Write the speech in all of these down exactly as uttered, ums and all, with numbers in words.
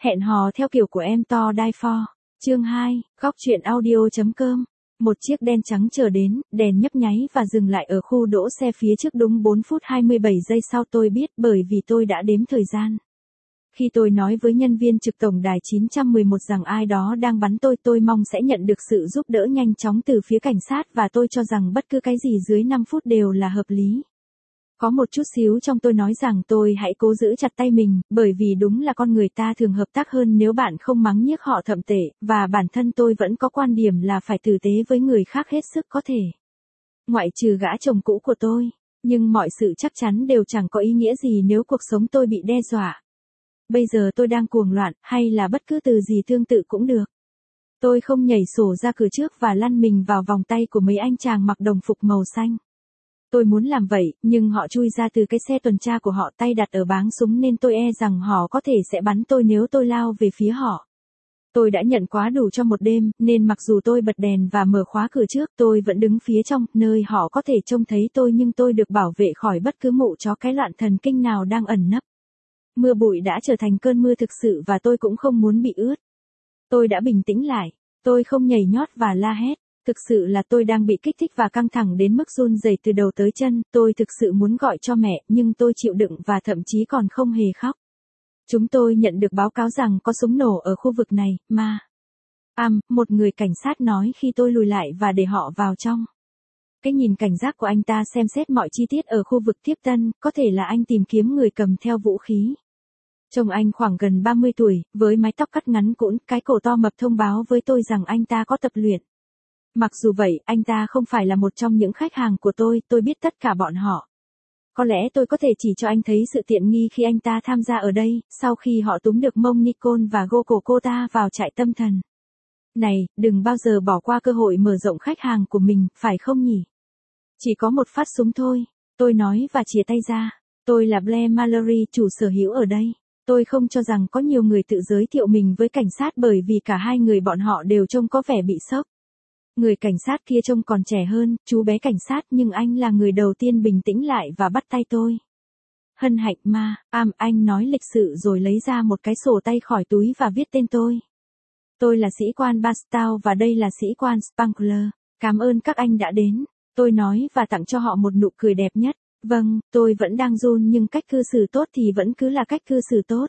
Hẹn hò theo kiểu của em to die for. Chương hai, góc truyện audio.com. Một chiếc đen trắng chờ đến, đèn nhấp nháy và dừng lại ở khu đỗ xe phía trước đúng bốn phút hai mươi bảy giây sau tôi biết bởi vì tôi đã đếm thời gian. Khi tôi nói với nhân viên trực tổng đài chín một một rằng ai đó đang bắn tôi, tôi mong sẽ nhận được sự giúp đỡ nhanh chóng từ phía cảnh sát và tôi cho rằng bất cứ cái gì dưới năm phút đều là hợp lý. Có một chút xíu trong tôi nói rằng tôi hãy cố giữ chặt tay mình, bởi vì đúng là con người ta thường hợp tác hơn nếu bạn không mắng nhiếc họ thậm tệ, và bản thân tôi vẫn có quan điểm là phải tử tế với người khác hết sức có thể. Ngoại trừ gã chồng cũ của tôi, nhưng mọi sự chắc chắn đều chẳng có ý nghĩa gì nếu cuộc sống tôi bị đe dọa. Bây giờ tôi đang cuồng loạn, hay là bất cứ từ gì tương tự cũng được. Tôi không nhảy sổ ra cửa trước và lăn mình vào vòng tay của mấy anh chàng mặc đồng phục màu xanh. Tôi muốn làm vậy, nhưng họ chui ra từ cái xe tuần tra của họ tay đặt ở báng súng nên tôi e rằng họ có thể sẽ bắn tôi nếu tôi lao về phía họ. Tôi đã nhận quá đủ cho một đêm, nên mặc dù tôi bật đèn và mở khóa cửa trước, tôi vẫn đứng phía trong, nơi họ có thể trông thấy tôi nhưng tôi được bảo vệ khỏi bất cứ mụ chó cái loạn thần kinh nào đang ẩn nấp. Mưa bụi đã trở thành cơn mưa thực sự và tôi cũng không muốn bị ướt. Tôi đã bình tĩnh lại, tôi không nhảy nhót và la hét. Thực sự là tôi đang bị kích thích và căng thẳng đến mức run rẩy từ đầu tới chân, tôi thực sự muốn gọi cho mẹ, nhưng tôi chịu đựng và thậm chí còn không hề khóc. Chúng tôi nhận được báo cáo rằng có súng nổ ở khu vực này, mà. Am, một người cảnh sát nói khi tôi lùi lại và để họ vào trong. Cái nhìn cảnh giác của anh ta xem xét mọi chi tiết ở khu vực tiếp tân, có thể là anh tìm kiếm người cầm theo vũ khí. Trông anh khoảng gần ba mươi tuổi, với mái tóc cắt ngắn cũn, cái cổ to mập thông báo với tôi rằng anh ta có tập luyện. Mặc dù vậy, anh ta không phải là một trong những khách hàng của tôi, tôi biết tất cả bọn họ. Có lẽ tôi có thể chỉ cho anh thấy sự tiện nghi khi anh ta tham gia ở đây, sau khi họ túm được mông Nicole và gô cổ cô ta vào trại tâm thần. Này, đừng bao giờ bỏ qua cơ hội mở rộng khách hàng của mình, phải không nhỉ? Chỉ có một phát súng thôi, tôi nói và chìa tay ra. Tôi là Blair Mallory, chủ sở hữu ở đây. Tôi không cho rằng có nhiều người tự giới thiệu mình với cảnh sát bởi vì cả hai người bọn họ đều trông có vẻ bị sốc. Người cảnh sát kia trông còn trẻ hơn, chú bé cảnh sát, nhưng anh là người đầu tiên bình tĩnh lại và bắt tay tôi. Hân hạnh ma, am, anh nói lịch sự rồi lấy ra một cái sổ tay khỏi túi và viết tên tôi. Tôi là sĩ quan Bastow và đây là sĩ quan Spankler. Cảm ơn các anh đã đến, tôi nói và tặng cho họ một nụ cười đẹp nhất. Vâng, tôi vẫn đang run nhưng cách cư xử tốt thì vẫn cứ là cách cư xử tốt.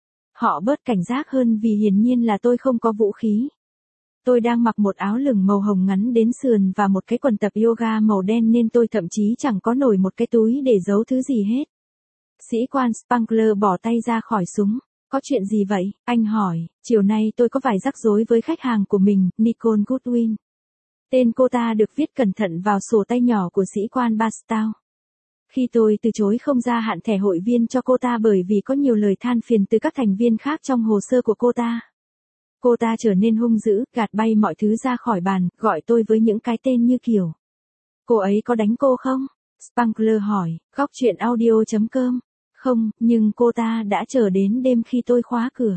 Họ bớt cảnh giác hơn vì hiển nhiên là tôi không có vũ khí. Tôi đang mặc một áo lửng màu hồng ngắn đến sườn và một cái quần tập yoga màu đen nên tôi thậm chí chẳng có nổi một cái túi để giấu thứ gì hết. Sĩ quan Spankler bỏ tay ra khỏi súng. Có chuyện gì vậy? Anh hỏi. Chiều nay tôi có vài rắc rối với khách hàng của mình, Nicole Goodwin. Tên cô ta được viết cẩn thận vào sổ tay nhỏ của sĩ quan Bastow. Khi tôi từ chối không gia hạn thẻ hội viên cho cô ta bởi vì có nhiều lời than phiền từ các thành viên khác trong hồ sơ của cô ta. Cô ta trở nên hung dữ, gạt bay mọi thứ ra khỏi bàn, gọi tôi với những cái tên như kiểu. Cô ấy có đánh cô không? Spankler hỏi, góc truyện audio.com. Không, nhưng cô ta đã chờ đến đêm khi tôi khóa cửa.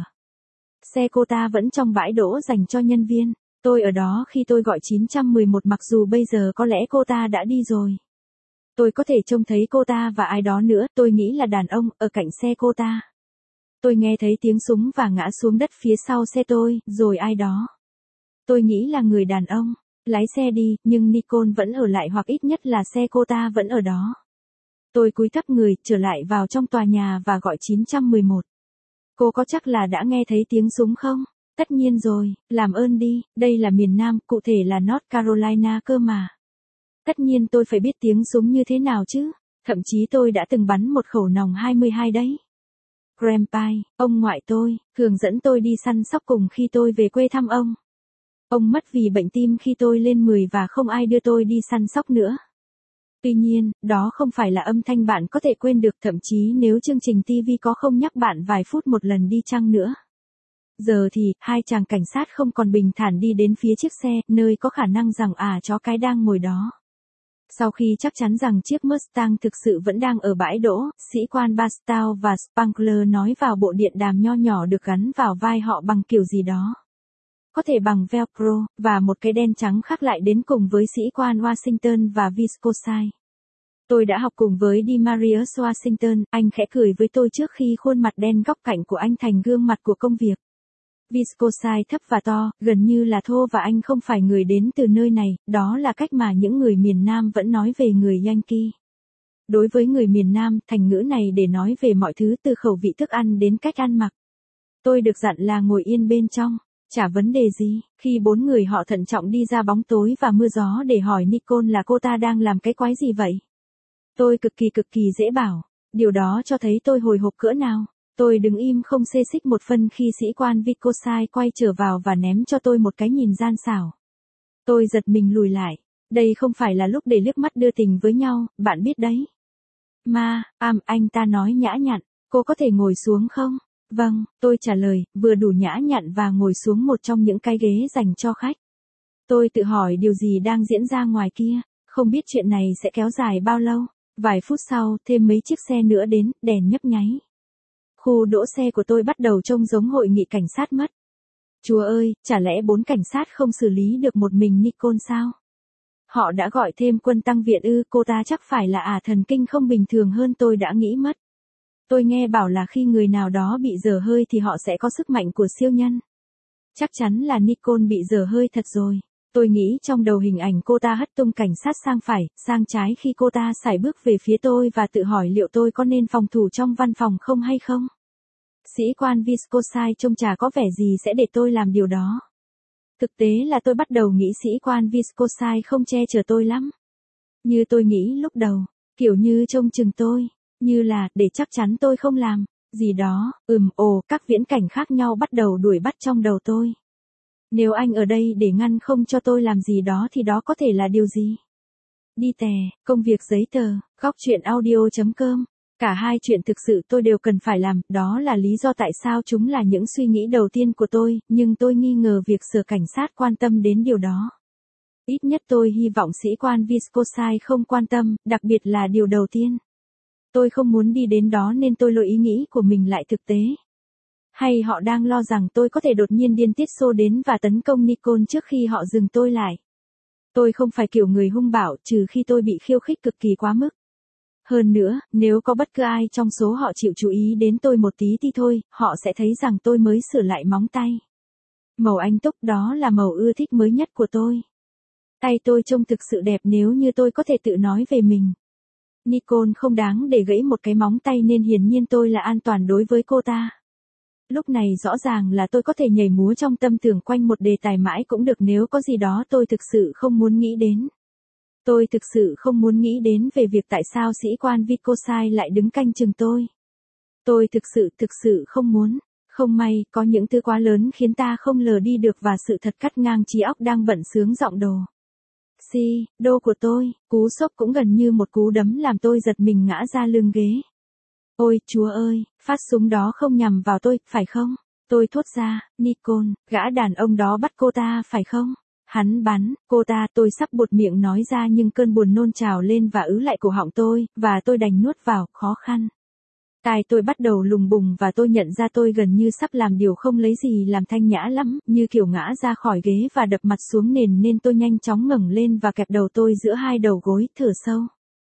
Xe cô ta vẫn trong bãi đỗ dành cho nhân viên. Tôi ở đó khi tôi gọi chín một một mặc dù bây giờ có lẽ cô ta đã đi rồi. Tôi có thể trông thấy cô ta và ai đó nữa, tôi nghĩ là đàn ông, ở cạnh xe cô ta. Tôi nghe thấy tiếng súng và ngã xuống đất phía sau xe tôi, rồi ai đó. Tôi nghĩ là người đàn ông, lái xe đi, nhưng Nicole vẫn ở lại hoặc ít nhất là xe cô ta vẫn ở đó. Tôi cúi thấp người, trở lại vào trong tòa nhà và gọi chín một một. Cô có chắc là đã nghe thấy tiếng súng không? Tất nhiên rồi, làm ơn đi, đây là miền Nam, cụ thể là North Carolina cơ mà. Tất nhiên tôi phải biết tiếng súng như thế nào chứ, thậm chí tôi đã từng bắn một khẩu nòng hai mươi hai đấy. Grandpa, ông ngoại tôi, thường dẫn tôi đi săn sóc cùng khi tôi về quê thăm ông. Ông mất vì bệnh tim khi tôi lên mười và không ai đưa tôi đi săn sóc nữa. Tuy nhiên, đó không phải là âm thanh bạn có thể quên được thậm chí nếu chương trình ti vi có không nhắc bạn vài phút một lần đi chăng nữa. Giờ thì, hai chàng cảnh sát không còn bình thản đi đến phía chiếc xe, nơi có khả năng rằng à chó cái đang ngồi đó. Sau khi chắc chắn rằng chiếc Mustang thực sự vẫn đang ở bãi đỗ, sĩ quan Bastow và Spankler nói vào bộ điện đàm nho nhỏ được gắn vào vai họ bằng kiểu gì đó. Có thể bằng Velcro, và một cái đen trắng khác lại đến cùng với sĩ quan Washington và Viscosine. Tôi đã học cùng với Demarius Washington, anh khẽ cười với tôi trước khi khuôn mặt đen góc cạnh của anh thành gương mặt của công việc. Viscosite thấp và to, gần như là thô và anh không phải người đến từ nơi này, đó là cách mà những người miền Nam vẫn nói về người Yankee. Đối với người miền Nam, thành ngữ này để nói về mọi thứ từ khẩu vị thức ăn đến cách ăn mặc. Tôi được dặn là ngồi yên bên trong, chả vấn đề gì, khi bốn người họ thận trọng đi ra bóng tối và mưa gió để hỏi Nicole là cô ta đang làm cái quái gì vậy. Tôi cực kỳ cực kỳ dễ bảo, điều đó cho thấy tôi hồi hộp cỡ nào. Tôi đứng im không xê xích một phân khi sĩ quan Viscosite quay trở vào và ném cho tôi một cái nhìn gian xảo. Tôi giật mình lùi lại, đây không phải là lúc để liếc mắt đưa tình với nhau, bạn biết đấy. Ma, am, anh ta nói nhã nhặn, cô có thể ngồi xuống không? Vâng, tôi trả lời, vừa đủ nhã nhặn và ngồi xuống một trong những cái ghế dành cho khách. Tôi tự hỏi điều gì đang diễn ra ngoài kia, không biết chuyện này sẽ kéo dài bao lâu. Vài phút sau, thêm mấy chiếc xe nữa đến, đèn nhấp nháy. Khu đỗ xe của tôi bắt đầu trông giống hội nghị cảnh sát mất. Chúa ơi, chả lẽ bốn cảnh sát không xử lý được một mình Nicole sao? Họ đã gọi thêm quân tăng viện ư, cô ta chắc phải là ả thần kinh không bình thường hơn tôi đã nghĩ mất. Tôi nghe bảo là khi người nào đó bị dở hơi thì họ sẽ có sức mạnh của siêu nhân. Chắc chắn là Nicole bị dở hơi thật rồi. Tôi nghĩ trong đầu hình ảnh cô ta hất tung cảnh sát sang phải, sang trái khi cô ta sải bước về phía tôi và tự hỏi liệu tôi có nên phòng thủ trong văn phòng không hay không. Sĩ quan Viscosite trông chả có vẻ gì sẽ để tôi làm điều đó. Thực tế là tôi bắt đầu nghĩ sĩ quan Viscosite không che chở tôi lắm. Như tôi nghĩ lúc đầu, kiểu như trông chừng tôi, như là để chắc chắn tôi không làm gì đó, ừm ồ, các viễn cảnh khác nhau bắt đầu đuổi bắt trong đầu tôi. Nếu anh ở đây để ngăn không cho tôi làm gì đó thì đó có thể là điều gì? Đi tè, công việc giấy tờ, góc chuyện audio chấm com. Cả hai chuyện thực sự tôi đều cần phải làm, đó là lý do tại sao chúng là những suy nghĩ đầu tiên của tôi, nhưng tôi nghi ngờ việc sở cảnh sát quan tâm đến điều đó. Ít nhất tôi hy vọng sĩ quan Viscosite không quan tâm, đặc biệt là điều đầu tiên. Tôi không muốn đi đến đó nên tôi lôi ý nghĩ của mình lại thực tế. Hay họ đang lo rằng tôi có thể đột nhiên điên tiết xô đến và tấn công Nicole trước khi họ dừng tôi lại. Tôi không phải kiểu người hung bạo trừ khi tôi bị khiêu khích cực kỳ quá mức. Hơn nữa, nếu có bất cứ ai trong số họ chịu chú ý đến tôi một tí thì thôi, họ sẽ thấy rằng tôi mới sửa lại móng tay. Màu anh túc đó là màu ưa thích mới nhất của tôi. Tay tôi trông thực sự đẹp nếu như tôi có thể tự nói về mình. Nicole không đáng để gãy một cái móng tay nên hiển nhiên tôi là an toàn đối với cô ta. Lúc này rõ ràng là tôi có thể nhảy múa trong tâm tưởng quanh một đề tài mãi cũng được nếu có gì đó tôi thực sự không muốn nghĩ đến. Tôi thực sự không muốn nghĩ đến về việc tại sao sĩ quan Viscosite lại đứng canh chừng tôi. Tôi thực sự thực sự không muốn. Không may, có những thứ quá lớn khiến ta không lờ đi được và sự thật cắt ngang trí óc đang bận sướng giọng đồ. Si, đô của tôi, cú sốc cũng gần như một cú đấm làm tôi giật mình ngã ra lưng ghế. Ôi, Chúa ơi, phát súng đó không nhằm vào tôi, phải không? Tôi thốt ra, Nicole, gã đàn ông đó bắt cô ta, phải không? Hắn bắn, cô ta, tôi sắp buột miệng nói ra nhưng cơn buồn nôn trào lên và ứ lại cổ họng tôi, và tôi đành nuốt vào, khó khăn. Tai tôi bắt đầu lùng bùng và tôi nhận ra tôi gần như sắp làm điều không lấy gì làm thanh nhã lắm, như kiểu ngã ra khỏi ghế và đập mặt xuống nền nên tôi nhanh chóng ngẩng lên và kẹp đầu tôi giữa hai đầu gối, thở sâu.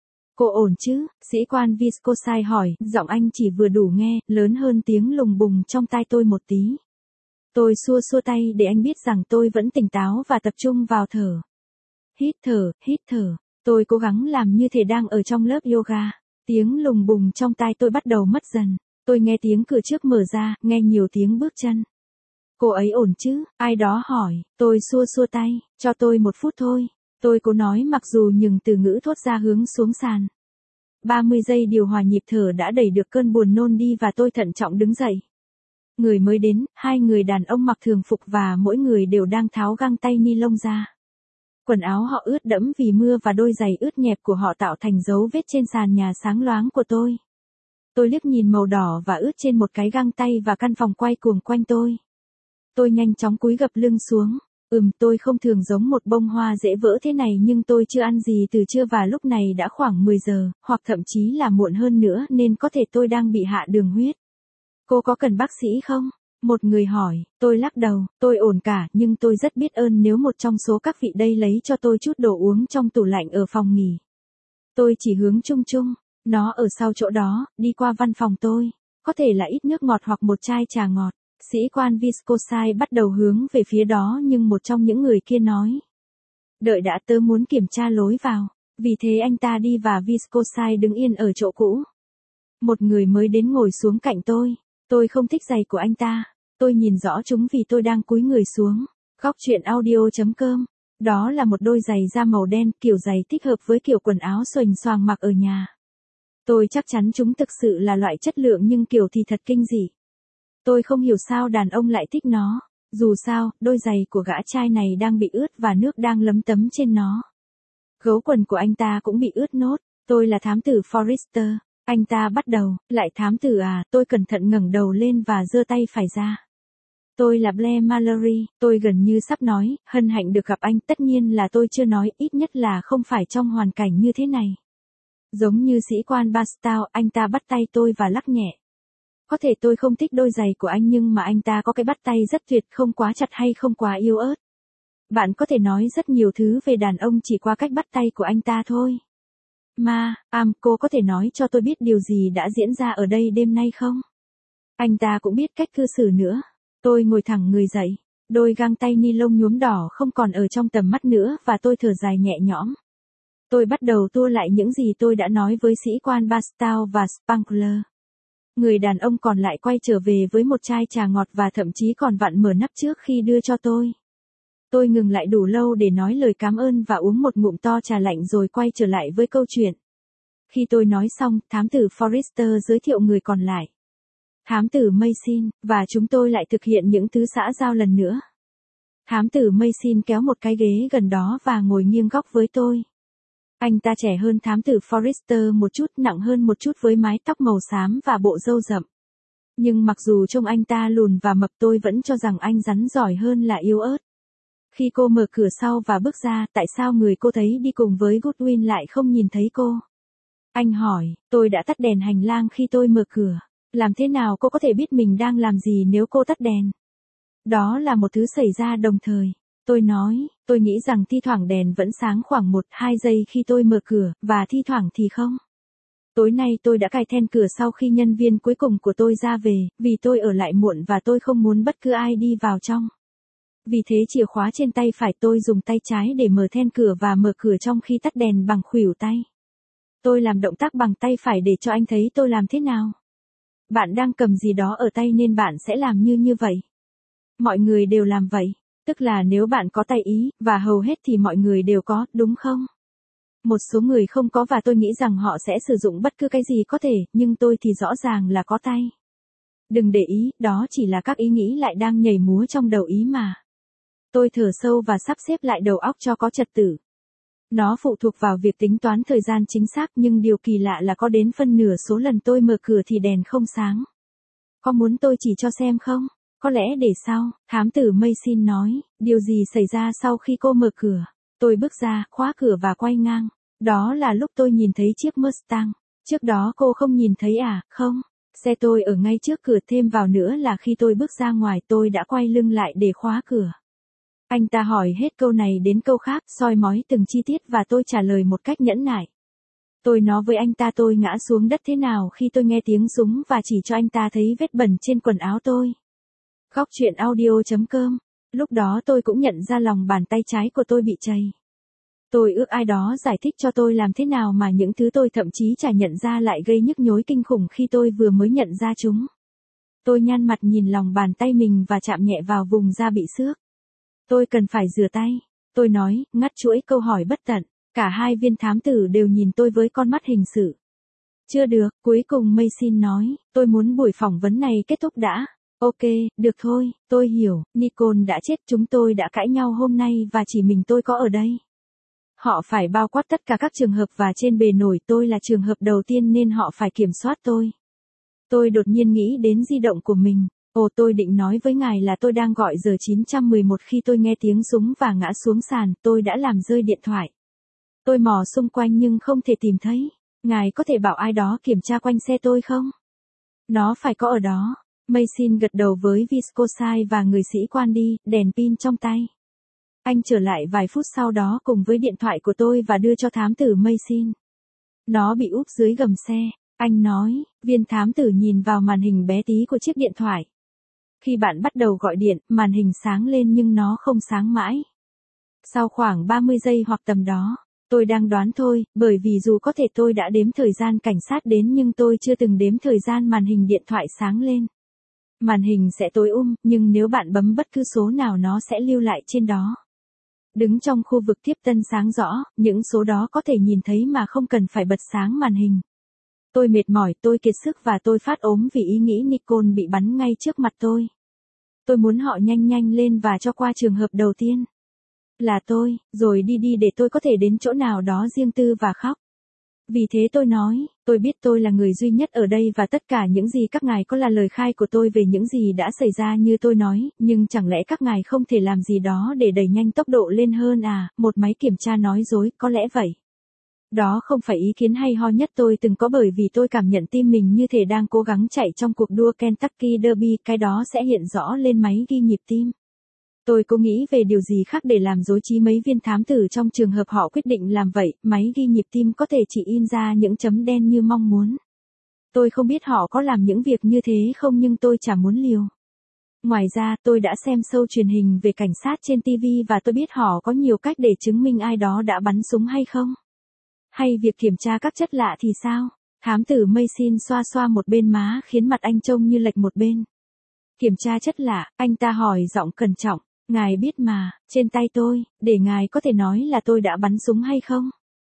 Cô ổn chứ? Sĩ quan Viscosite hỏi, giọng anh chỉ vừa đủ nghe, lớn hơn tiếng lùng bùng trong tai tôi một tí. Tôi xua xua tay để anh biết rằng tôi vẫn tỉnh táo và tập trung vào thở. Hít thở, hít thở, tôi cố gắng làm như thể đang ở trong lớp yoga. Tiếng lùng bùng trong tai tôi bắt đầu mất dần. Tôi nghe tiếng cửa trước mở ra, nghe nhiều tiếng bước chân. Cô ấy ổn chứ? Ai đó hỏi, tôi xua xua tay, cho tôi một phút thôi. Tôi cố nói mặc dù những từ ngữ thốt ra hướng xuống sàn. ba mươi giây điều hòa nhịp thở đã đẩy được cơn buồn nôn đi và tôi thận trọng đứng dậy. Người mới đến, hai người đàn ông mặc thường phục và mỗi người đều đang tháo găng tay ni lông ra. Quần áo họ ướt đẫm vì mưa và đôi giày ướt nhẹp của họ tạo thành dấu vết trên sàn nhà sáng loáng của tôi. Tôi liếc nhìn màu đỏ và ướt trên một cái găng tay và căn phòng quay cuồng quanh tôi. Tôi nhanh chóng cúi gập lưng xuống. Ừm, tôi không thường giống một bông hoa dễ vỡ thế này nhưng tôi chưa ăn gì từ trưa và lúc này đã khoảng mười giờ, hoặc thậm chí là muộn hơn nữa nên có thể tôi đang bị hạ đường huyết. Cô có cần bác sĩ không? Một người hỏi, tôi lắc đầu, tôi ổn cả nhưng tôi rất biết ơn nếu một trong số các vị đây lấy cho tôi chút đồ uống trong tủ lạnh ở phòng nghỉ. Tôi chỉ hướng chung chung, nó ở sau chỗ đó, đi qua văn phòng tôi, có thể là ít nước ngọt hoặc một chai trà ngọt. Sĩ quan Viscosai bắt đầu hướng về phía đó nhưng một trong những người kia nói. Đợi đã, tớ muốn kiểm tra lối vào. Vì thế anh ta đi và Viscosai đứng yên ở chỗ cũ. Một người mới đến ngồi xuống cạnh tôi. Tôi không thích giày của anh ta. Tôi nhìn rõ chúng vì tôi đang cúi người xuống. Góc chuyện audio chấm com. Đó là một đôi giày da màu đen, kiểu giày thích hợp với kiểu quần áo xoành xoàng mặc ở nhà. Tôi chắc chắn chúng thực sự là loại chất lượng nhưng kiểu thì thật kinh dị. Tôi không hiểu sao đàn ông lại thích nó. Dù sao, đôi giày của gã trai này đang bị ướt và nước đang lấm tấm trên nó. Gấu quần của anh ta cũng bị ướt nốt. Tôi là thám tử Forrester. Anh ta bắt đầu, lại thám tử à, tôi cẩn thận ngẩng đầu lên và giơ tay phải ra. Tôi là Blair Mallory, tôi gần như sắp nói, hân hạnh được gặp anh, tất nhiên là tôi chưa nói, ít nhất là không phải trong hoàn cảnh như thế này. Giống như sĩ quan Bastow, anh ta bắt tay tôi và lắc nhẹ. Có thể tôi không thích đôi giày của anh nhưng mà anh ta có cái bắt tay rất tuyệt, không quá chặt hay không quá yếu ớt. Bạn có thể nói rất nhiều thứ về đàn ông chỉ qua cách bắt tay của anh ta thôi. Ma, am, cô có thể nói cho tôi biết điều gì đã diễn ra ở đây đêm nay không? Anh ta cũng biết cách cư xử nữa. Tôi ngồi thẳng người dậy. Đôi găng tay ni lông nhuốm đỏ không còn ở trong tầm mắt nữa và tôi thở dài nhẹ nhõm. Tôi bắt đầu tua lại những gì tôi đã nói với sĩ quan Bastow và Spankler. Người đàn ông còn lại quay trở về với một chai trà ngọt và thậm chí còn vặn mở nắp trước khi đưa cho tôi. Tôi ngừng lại đủ lâu để nói lời cảm ơn và uống một ngụm to trà lạnh rồi quay trở lại với câu chuyện. Khi tôi nói xong, thám tử Forrester giới thiệu người còn lại. Thám tử Mason, và chúng tôi lại thực hiện những thứ xã giao lần nữa. Thám tử Mason kéo một cái ghế gần đó và ngồi nghiêng góc với tôi. Anh ta trẻ hơn thám tử Forrester một chút, nặng hơn một chút với mái tóc màu xám và bộ râu rậm. Nhưng mặc dù trông anh ta lùn và mập tôi vẫn cho rằng anh rắn giỏi hơn là yếu ớt. Khi cô mở cửa sau và bước ra, tại sao người cô thấy đi cùng với Goodwin lại không nhìn thấy cô? Anh hỏi, tôi đã tắt đèn hành lang khi tôi mở cửa. Làm thế nào cô có thể biết mình đang làm gì nếu cô tắt đèn? Đó là một thứ xảy ra đồng thời. Tôi nói, tôi nghĩ rằng thi thoảng đèn vẫn sáng khoảng một hai giây khi tôi mở cửa, và thi thoảng thì không. Tối nay tôi đã cài then cửa sau khi nhân viên cuối cùng của tôi ra về, vì tôi ở lại muộn và tôi không muốn bất cứ ai đi vào trong. Vì thế chìa khóa trên tay phải tôi dùng tay trái để mở then cửa và mở cửa trong khi tắt đèn bằng khuỷu tay. Tôi làm động tác bằng tay phải để cho anh thấy tôi làm thế nào. Bạn đang cầm gì đó ở tay nên bạn sẽ làm như như vậy. Mọi người đều làm vậy, tức là nếu bạn có tay ý, và hầu hết thì mọi người đều có, đúng không? Một số người không có và tôi nghĩ rằng họ sẽ sử dụng bất cứ cái gì có thể, nhưng tôi thì rõ ràng là có tay. Đừng để ý, đó chỉ là các ý nghĩ lại đang nhảy múa trong đầu ý mà. Tôi thở sâu và sắp xếp lại đầu óc cho có trật tự. Nó phụ thuộc vào việc tính toán thời gian chính xác nhưng điều kỳ lạ là có đến phân nửa số lần tôi mở cửa thì đèn không sáng. Có muốn tôi chỉ cho xem không? Có lẽ để sau, thám tử Mason nói, điều gì xảy ra sau khi cô mở cửa? Tôi bước ra, khóa cửa và quay ngang. Đó là lúc tôi nhìn thấy chiếc Mustang. Trước đó cô không nhìn thấy à, không? Xe tôi ở ngay trước cửa, thêm vào nữa là khi tôi bước ra ngoài tôi đã quay lưng lại để khóa cửa. Anh ta hỏi hết câu này đến câu khác, soi mói từng chi tiết và tôi trả lời một cách nhẫn nại. Tôi nói với anh ta tôi ngã xuống đất thế nào khi tôi nghe tiếng súng và chỉ cho anh ta thấy vết bẩn trên quần áo tôi. Góc chuyện audio chấm com. Lúc đó tôi cũng nhận ra lòng bàn tay trái của tôi bị chày. Tôi ước ai đó giải thích cho tôi làm thế nào mà những thứ tôi thậm chí chả nhận ra lại gây nhức nhối kinh khủng khi tôi vừa mới nhận ra chúng. Tôi nhăn mặt nhìn lòng bàn tay mình và chạm nhẹ vào vùng da bị xước. Tôi cần phải rửa tay. Tôi nói, ngắt chuỗi câu hỏi bất tận. Cả hai viên thám tử đều nhìn tôi với con mắt hình sự. Chưa được, cuối cùng Mason nói, tôi muốn buổi phỏng vấn này kết thúc đã. Ok, được thôi, tôi hiểu, Nicole đã chết, chúng tôi đã cãi nhau hôm nay và chỉ mình tôi có ở đây. Họ phải bao quát tất cả các trường hợp và trên bề nổi tôi là trường hợp đầu tiên nên họ phải kiểm soát tôi. Tôi đột nhiên nghĩ đến di động của mình. Ồ, tôi định nói với ngài là tôi đang gọi giờ chín một một khi tôi nghe tiếng súng và ngã xuống sàn, tôi đã làm rơi điện thoại. Tôi mò xung quanh nhưng không thể tìm thấy. Ngài có thể bảo ai đó kiểm tra quanh xe tôi không? Nó phải có ở đó. Mason gật đầu với Viscosai và người sĩ quan đi, đèn pin trong tay. Anh trở lại vài phút sau đó cùng với điện thoại của tôi và đưa cho thám tử Mason. Nó bị úp dưới gầm xe. Anh nói, viên thám tử nhìn vào màn hình bé tí của chiếc điện thoại. Khi bạn bắt đầu gọi điện, màn hình sáng lên nhưng nó không sáng mãi. Sau khoảng ba mươi giây hoặc tầm đó, tôi đang đoán thôi, bởi vì dù có thể tôi đã đếm thời gian cảnh sát đến nhưng tôi chưa từng đếm thời gian màn hình điện thoại sáng lên. Màn hình sẽ tối um, nhưng nếu bạn bấm bất cứ số nào nó sẽ lưu lại trên đó. Đứng trong khu vực tiếp tân sáng rõ, những số đó có thể nhìn thấy mà không cần phải bật sáng màn hình. Tôi mệt mỏi, tôi kiệt sức và tôi phát ốm vì ý nghĩ Nicole bị bắn ngay trước mặt tôi. Tôi muốn họ nhanh nhanh lên và cho qua trường hợp đầu tiên. Là tôi, rồi đi đi để tôi có thể đến chỗ nào đó riêng tư và khóc. Vì thế tôi nói, tôi biết tôi là người duy nhất ở đây và tất cả những gì các ngài có là lời khai của tôi về những gì đã xảy ra như tôi nói, nhưng chẳng lẽ các ngài không thể làm gì đó để đẩy nhanh tốc độ lên hơn à, một máy kiểm tra nói dối, có lẽ vậy. Đó không phải ý kiến hay ho nhất tôi từng có bởi vì tôi cảm nhận tim mình như thể đang cố gắng chạy trong cuộc đua Kentucky Derby, cái đó sẽ hiện rõ lên máy ghi nhịp tim. Tôi cố nghĩ về điều gì khác để làm dối trí mấy viên thám tử trong trường hợp họ quyết định làm vậy, máy ghi nhịp tim có thể chỉ in ra những chấm đen như mong muốn. Tôi không biết họ có làm những việc như thế không nhưng tôi chả muốn liều. Ngoài ra, tôi đã xem show truyền hình về cảnh sát trên ti vi và tôi biết họ có nhiều cách để chứng minh ai đó đã bắn súng hay không. Hay việc kiểm tra các chất lạ thì sao? Thám tử Mason xoa xoa một bên má khiến mặt anh trông như lệch một bên. Kiểm tra chất lạ, anh ta hỏi giọng cẩn trọng. Ngài biết mà, trên tay tôi, để ngài có thể nói là tôi đã bắn súng hay không?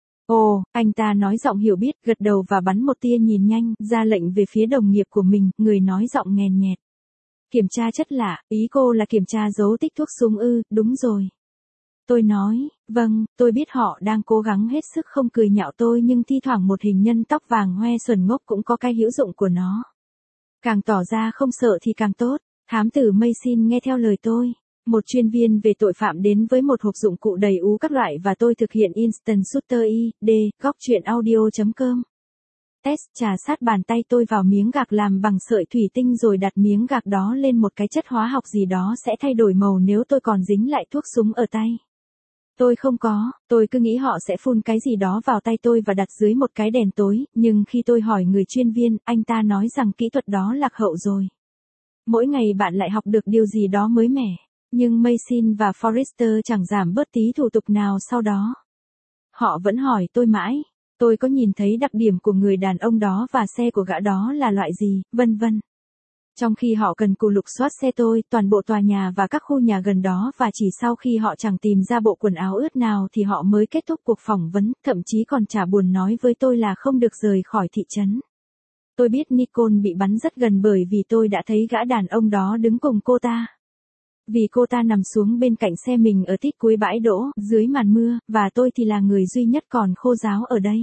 Ồ, anh ta nói giọng hiểu biết, gật đầu và bắn một tia nhìn nhanh, ra lệnh về phía đồng nghiệp của mình, người nói giọng nghèn nhẹt. Kiểm tra chất lạ, ý cô là kiểm tra dấu tích thuốc súng ư, đúng rồi. Tôi nói, vâng, tôi biết họ đang cố gắng hết sức không cười nhạo tôi nhưng thi thoảng một hình nhân tóc vàng hoe xuẩn ngốc cũng có cái hữu dụng của nó. Càng tỏ ra không sợ thì càng tốt, thám tử Mason nghe theo lời tôi. Một chuyên viên về tội phạm đến với một hộp dụng cụ đầy ú các loại và tôi thực hiện Instant Shooter I D, góc truyện audio chấm com. Test trà sát bàn tay tôi vào miếng gạc làm bằng sợi thủy tinh rồi đặt miếng gạc đó lên một cái chất hóa học gì đó sẽ thay đổi màu nếu tôi còn dính lại thuốc súng ở tay. Tôi không có, tôi cứ nghĩ họ sẽ phun cái gì đó vào tay tôi và đặt dưới một cái đèn tối, nhưng khi tôi hỏi người chuyên viên, anh ta nói rằng kỹ thuật đó lạc hậu rồi. Mỗi ngày bạn lại học được điều gì đó mới mẻ. Nhưng Mason và Forrester chẳng giảm bớt tí thủ tục nào sau đó. Họ vẫn hỏi tôi mãi, tôi có nhìn thấy đặc điểm của người đàn ông đó và xe của gã đó là loại gì, vân vân. Trong khi họ cần cù lục soát xe tôi, toàn bộ tòa nhà và các khu nhà gần đó và chỉ sau khi họ chẳng tìm ra bộ quần áo ướt nào thì họ mới kết thúc cuộc phỏng vấn, thậm chí còn chả buồn nói với tôi là không được rời khỏi thị trấn. Tôi biết Nicole bị bắn rất gần bởi vì tôi đã thấy gã đàn ông đó đứng cùng cô ta. Vì cô ta nằm xuống bên cạnh xe mình ở tít cuối bãi đỗ, dưới màn mưa, và tôi thì là người duy nhất còn khô ráo ở đây.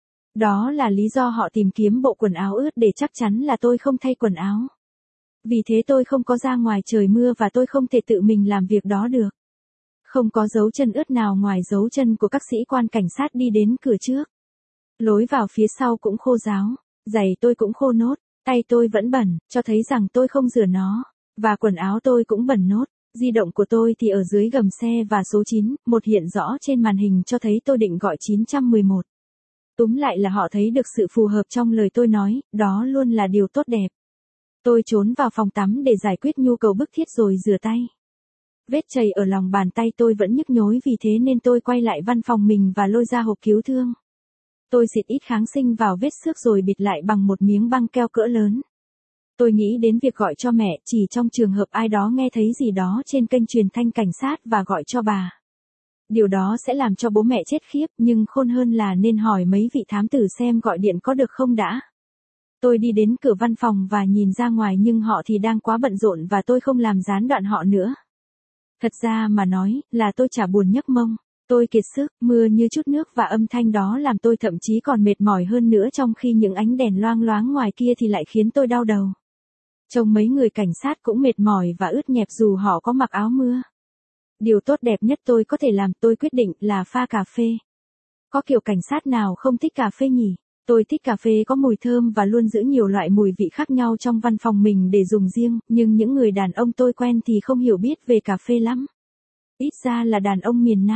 Đó là lý do họ tìm kiếm bộ quần áo ướt để chắc chắn là tôi không thay quần áo. Vì thế tôi không có ra ngoài trời mưa và tôi không thể tự mình làm việc đó được. Không có dấu chân ướt nào ngoài dấu chân của các sĩ quan cảnh sát đi đến cửa trước. Lối vào phía sau cũng khô ráo, giày tôi cũng khô nốt, tay tôi vẫn bẩn, cho thấy rằng tôi không rửa nó. Và quần áo tôi cũng bẩn nốt, di động của tôi thì ở dưới gầm xe và số chín, một hiện rõ trên màn hình cho thấy tôi định gọi chín một một. Túm lại là họ thấy được sự phù hợp trong lời tôi nói, đó luôn là điều tốt đẹp. Tôi trốn vào phòng tắm để giải quyết nhu cầu bức thiết rồi rửa tay. Vết chày ở lòng bàn tay tôi vẫn nhức nhối vì thế nên tôi quay lại văn phòng mình và lôi ra hộp cứu thương. Tôi xịt ít kháng sinh vào vết xước rồi bịt lại bằng một miếng băng keo cỡ lớn. Tôi nghĩ đến việc gọi cho mẹ chỉ trong trường hợp ai đó nghe thấy gì đó trên kênh truyền thanh cảnh sát và gọi cho bà. Điều đó sẽ làm cho bố mẹ chết khiếp nhưng khôn hơn là nên hỏi mấy vị thám tử xem gọi điện có được không đã. Tôi đi đến cửa văn phòng và nhìn ra ngoài nhưng họ thì đang quá bận rộn và tôi không làm gián đoạn họ nữa. Thật ra mà nói là tôi chả buồn nhấc mông. Tôi kiệt sức, mưa như chút nước và âm thanh đó làm tôi thậm chí còn mệt mỏi hơn nữa trong khi những ánh đèn loang loáng ngoài kia thì lại khiến tôi đau đầu. Trông mấy người cảnh sát cũng mệt mỏi và ướt nhẹp dù họ có mặc áo mưa. Điều tốt đẹp nhất tôi có thể làm tôi quyết định là pha cà phê. Có kiểu cảnh sát nào không thích cà phê nhỉ? Tôi thích cà phê có mùi thơm và luôn giữ nhiều loại mùi vị khác nhau trong văn phòng mình để dùng riêng, nhưng những người đàn ông tôi quen thì không hiểu biết về cà phê lắm. Ít ra là đàn ông miền Nam.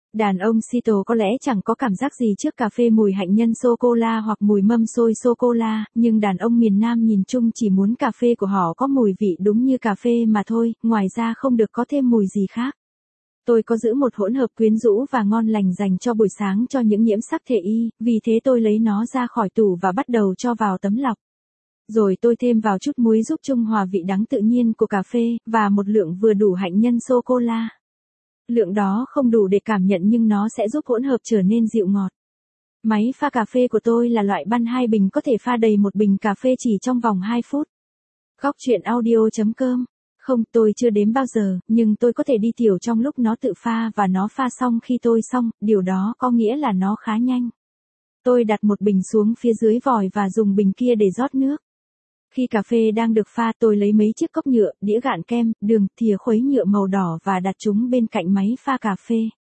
Đàn ông Seattle có lẽ chẳng có cảm giác gì trước cà phê mùi hạnh nhân sô-cô-la hoặc mùi mâm xôi sô-cô-la, nhưng đàn ông miền Nam nhìn chung chỉ muốn cà phê của họ có mùi vị đúng như cà phê mà thôi, ngoài ra không được có thêm mùi gì khác. Tôi có giữ một hỗn hợp quyến rũ và ngon lành dành cho buổi sáng cho những nhiễm sắc thể y, vì thế tôi lấy nó ra khỏi tủ và bắt đầu cho vào tấm lọc. Rồi tôi thêm vào chút muối giúp trung hòa vị đắng tự nhiên của cà phê, và một lượng vừa đủ hạnh nhân sô-cô-la. Lượng đó không đủ để cảm nhận nhưng nó sẽ giúp hỗn hợp trở nên dịu ngọt. Máy pha cà phê của tôi là loại Bun hai bình, có thể pha đầy một bình cà phê chỉ trong vòng hai phút. Góc chuyện audio chấm com. Không, tôi chưa đếm bao giờ, nhưng tôi có thể đi tiểu trong lúc nó tự pha và nó pha xong khi tôi xong, điều đó có nghĩa là nó khá nhanh. Tôi đặt một bình xuống phía dưới vòi và dùng bình kia để rót nước. Khi cà phê đang được pha, tôi lấy mấy chiếc cốc nhựa, đĩa gạn kem, đường, thìa khuấy nhựa màu đỏ và đặt chúng bên cạnh máy pha cà phê.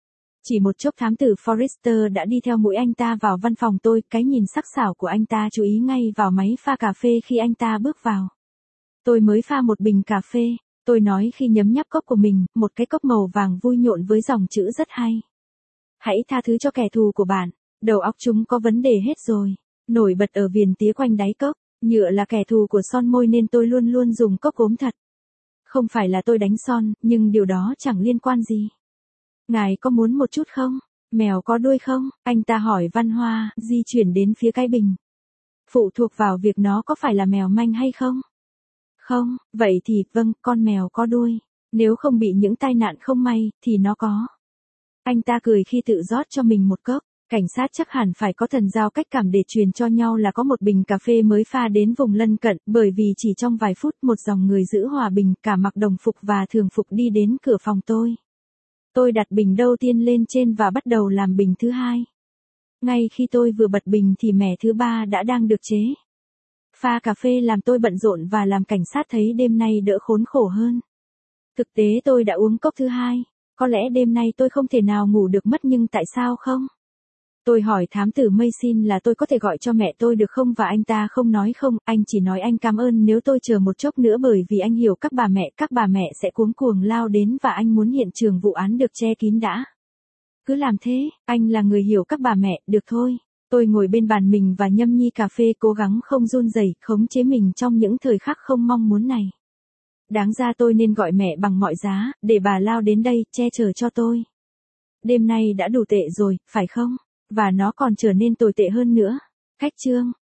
Chỉ một chốc thám tử Forrester đã đi theo mũi anh ta vào văn phòng tôi, cái nhìn sắc sảo của anh ta chú ý ngay vào máy pha cà phê khi anh ta bước vào. Tôi mới pha một bình cà phê, tôi nói khi nhấm nháp cốc của mình, một cái cốc màu vàng vui nhộn với dòng chữ rất hay. Hãy tha thứ cho kẻ thù của bạn, đầu óc chúng có vấn đề hết rồi. Nổi bật ở viền tía quanh đáy cốc, nhựa là kẻ thù của son môi nên tôi luôn luôn dùng cốc gốm thật. Không phải là tôi đánh son, nhưng điều đó chẳng liên quan gì. Ngài có muốn một chút không? Mèo có đuôi không? Anh ta hỏi Văn Hoa, di chuyển đến phía cái bình. Phụ thuộc vào việc nó có phải là mèo manh hay không? Không, vậy thì, vâng, con mèo có đuôi. Nếu không bị những tai nạn không may, thì nó có. Anh ta cười khi tự rót cho mình một cốc. Cảnh sát chắc hẳn phải có thần giao cách cảm để truyền cho nhau là có một bình cà phê mới pha đến vùng lân cận, bởi vì chỉ trong vài phút một dòng người giữ hòa bình, cả mặc đồng phục và thường phục đi đến cửa phòng tôi. Tôi đặt bình đầu tiên lên trên và bắt đầu làm bình thứ hai. Ngay khi tôi vừa bật bình thì mẻ thứ ba đã đang được chế. Pha cà phê làm tôi bận rộn và làm cảnh sát thấy đêm nay đỡ khốn khổ hơn. Thực tế tôi đã uống cốc thứ hai. Có lẽ đêm nay tôi không thể nào ngủ được mất, nhưng tại sao không? Tôi hỏi thám tử Mason là tôi có thể gọi cho mẹ tôi được không, và anh ta không nói không, anh chỉ nói anh cảm ơn nếu tôi chờ một chốc nữa, bởi vì anh hiểu các bà mẹ, các bà mẹ sẽ cuống cuồng lao đến và anh muốn hiện trường vụ án được che kín đã. Cứ làm thế, anh là người hiểu các bà mẹ, được thôi. Tôi ngồi bên bàn mình và nhâm nhi cà phê, cố gắng không run rẩy, khống chế mình trong những thời khắc không mong muốn này. Đáng ra tôi nên gọi mẹ bằng mọi giá, để bà lao đến đây, che chở cho tôi. Đêm nay đã đủ tệ rồi, phải không? Và nó còn trở nên tồi tệ hơn nữa. Khách chương.